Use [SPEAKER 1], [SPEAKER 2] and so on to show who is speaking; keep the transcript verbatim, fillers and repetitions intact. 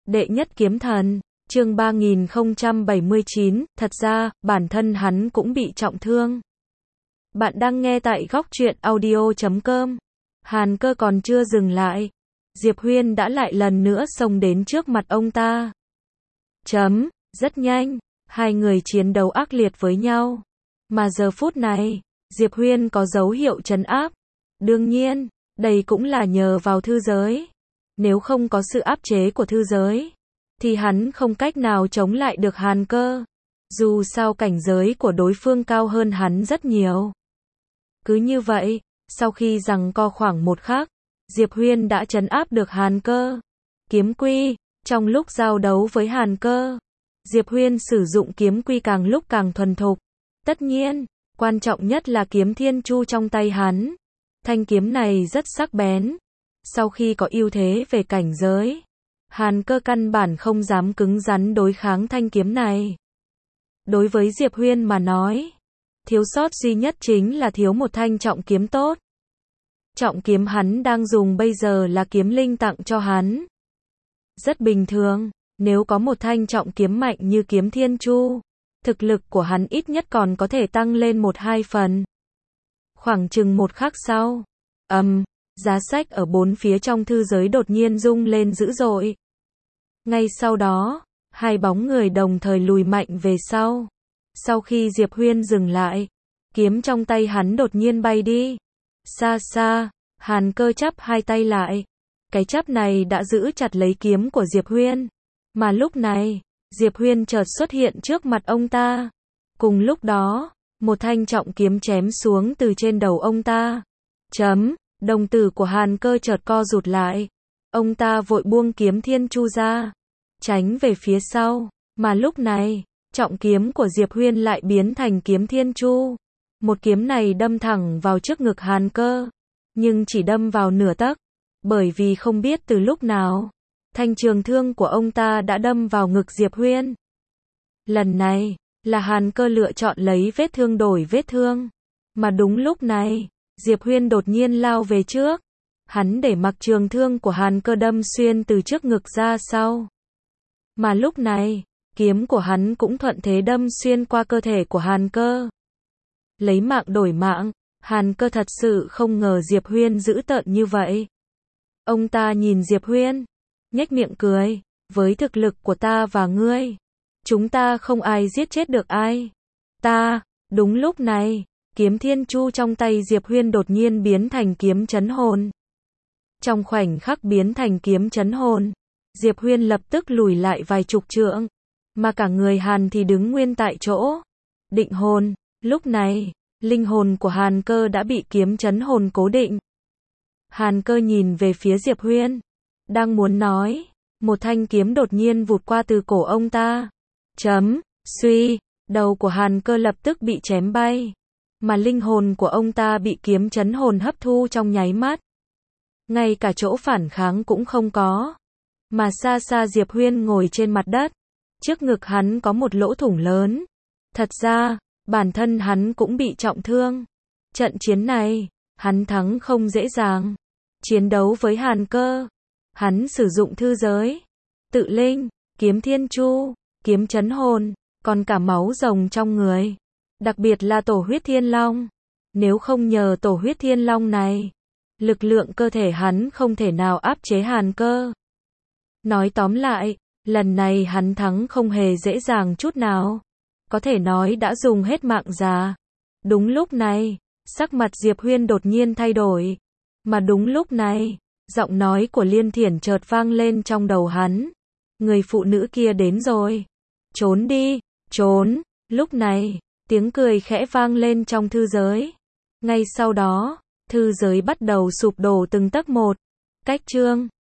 [SPEAKER 1] Đệ nhất kiếm thần, chương ba nghìn không trăm bảy mươi chín, thật ra, bản thân hắn cũng bị trọng thương. Bạn đang nghe tại góc truyện audio chấm com. Hàn Cơ còn chưa dừng lại. Diệp Huyên đã lại lần nữa xông đến trước mặt ông ta. Chấm, rất nhanh, hai người chiến đấu ác liệt với nhau. Mà giờ phút này, Diệp Huyên có dấu hiệu trấn áp. Đương nhiên, đây cũng là nhờ vào thư giới. Nếu không có sự áp chế của thư giới, thì hắn không cách nào chống lại được Hàn Cơ. Dù sao cảnh giới của đối phương cao hơn hắn rất nhiều. Cứ như vậy, sau khi giằng co khoảng một khắc, Diệp Huyên đã trấn áp được Hàn Cơ. Kiếm quy, trong lúc giao đấu với Hàn Cơ, Diệp Huyên sử dụng kiếm quy càng lúc càng thuần thục. Tất nhiên, quan trọng nhất là kiếm thiên chu trong tay hắn. Thanh kiếm này rất sắc bén. Sau khi có ưu thế về cảnh giới, Hàn Cơ căn bản không dám cứng rắn đối kháng thanh kiếm này. Đối với Diệp Huyên mà nói, thiếu sót duy nhất chính là thiếu một thanh trọng kiếm tốt. Trọng kiếm hắn đang dùng bây giờ là kiếm linh tặng cho hắn. Rất bình thường, nếu có một thanh trọng kiếm mạnh như kiếm thiên chu, thực lực của hắn ít nhất còn có thể tăng lên một hai phần. Khoảng chừng một khắc sau, ầm, um, giá sách ở bốn phía trong thư giới đột nhiên rung lên dữ dội. Ngay sau đó, hai bóng người đồng thời lùi mạnh về sau. Sau khi Diệp Huyên dừng lại, kiếm trong tay hắn đột nhiên bay đi. Xa xa, Hàn Cơ chắp hai tay lại. Cái chắp này đã giữ chặt lấy kiếm của Diệp Huyên. Mà lúc này, Diệp Huyên chợt xuất hiện trước mặt ông ta. Cùng lúc đó, một thanh trọng kiếm chém xuống từ trên đầu ông ta. Chấm, đồng tử của Hàn Cơ chợt co rụt lại. Ông ta vội buông kiếm thiên chu ra, tránh về phía sau. Mà lúc này, trọng kiếm của Diệp Huyên lại biến thành kiếm thiên chu. Một kiếm này đâm thẳng vào trước ngực Hàn Cơ, nhưng chỉ đâm vào nửa tấc, bởi vì không biết từ lúc nào, thanh trường thương của ông ta đã đâm vào ngực Diệp Huyên. Lần này, là Hàn Cơ lựa chọn lấy vết thương đổi vết thương. Mà đúng lúc này, Diệp Huyên đột nhiên lao về trước. Hắn để mặc trường thương của Hàn Cơ đâm xuyên từ trước ngực ra sau. Mà lúc này, kiếm của hắn cũng thuận thế đâm xuyên qua cơ thể của Hàn Cơ. Lấy mạng đổi mạng, Hàn Cơ thật sự không ngờ Diệp Huyên dữ tợn như vậy. Ông ta nhìn Diệp Huyên, nhếch miệng cười, với thực lực của ta và ngươi, chúng ta không ai giết chết được ai. Ta, đúng lúc này, kiếm thiên chu trong tay Diệp Huyên đột nhiên biến thành kiếm chấn hồn. Trong khoảnh khắc biến thành kiếm chấn hồn, Diệp Huyên lập tức lùi lại vài chục trượng, mà cả người Hàn thì đứng nguyên tại chỗ. Định hồn, lúc này, linh hồn của Hàn Cơ đã bị kiếm chấn hồn cố định. Hàn Cơ nhìn về phía Diệp Huyên, đang muốn nói, một thanh kiếm đột nhiên vụt qua từ cổ ông ta. Chấm, suy, đầu của Hàn Cơ lập tức bị chém bay, mà linh hồn của ông ta bị kiếm chấn hồn hấp thu trong nháy mắt. Ngay cả chỗ phản kháng cũng không có. Mà xa xa Diệp Huyên ngồi trên mặt đất, trước ngực hắn có một lỗ thủng lớn. Thật ra, bản thân hắn cũng bị trọng thương. Trận chiến này, hắn thắng không dễ dàng. Chiến đấu với Hàn Cơ, hắn sử dụng thư giới, tự linh, kiếm thiên chu, kiếm chấn hồn, còn cả máu rồng trong người. Đặc biệt là tổ huyết thiên long. Nếu không nhờ tổ huyết thiên long này, lực lượng cơ thể hắn không thể nào áp chế Hàn Cơ. Nói tóm lại, lần này hắn thắng không hề dễ dàng chút nào. Có thể nói đã dùng hết mạng già. Đúng lúc này, sắc mặt Diệp Huyên đột nhiên thay đổi. Mà đúng lúc này, giọng nói của Liên Thiển chợt vang lên trong đầu hắn. Người phụ nữ kia đến rồi. Trốn đi, trốn. Lúc này, tiếng cười khẽ vang lên trong thư giới. Ngay sau đó, thư giới bắt đầu sụp đổ từng tấc một. Cách chương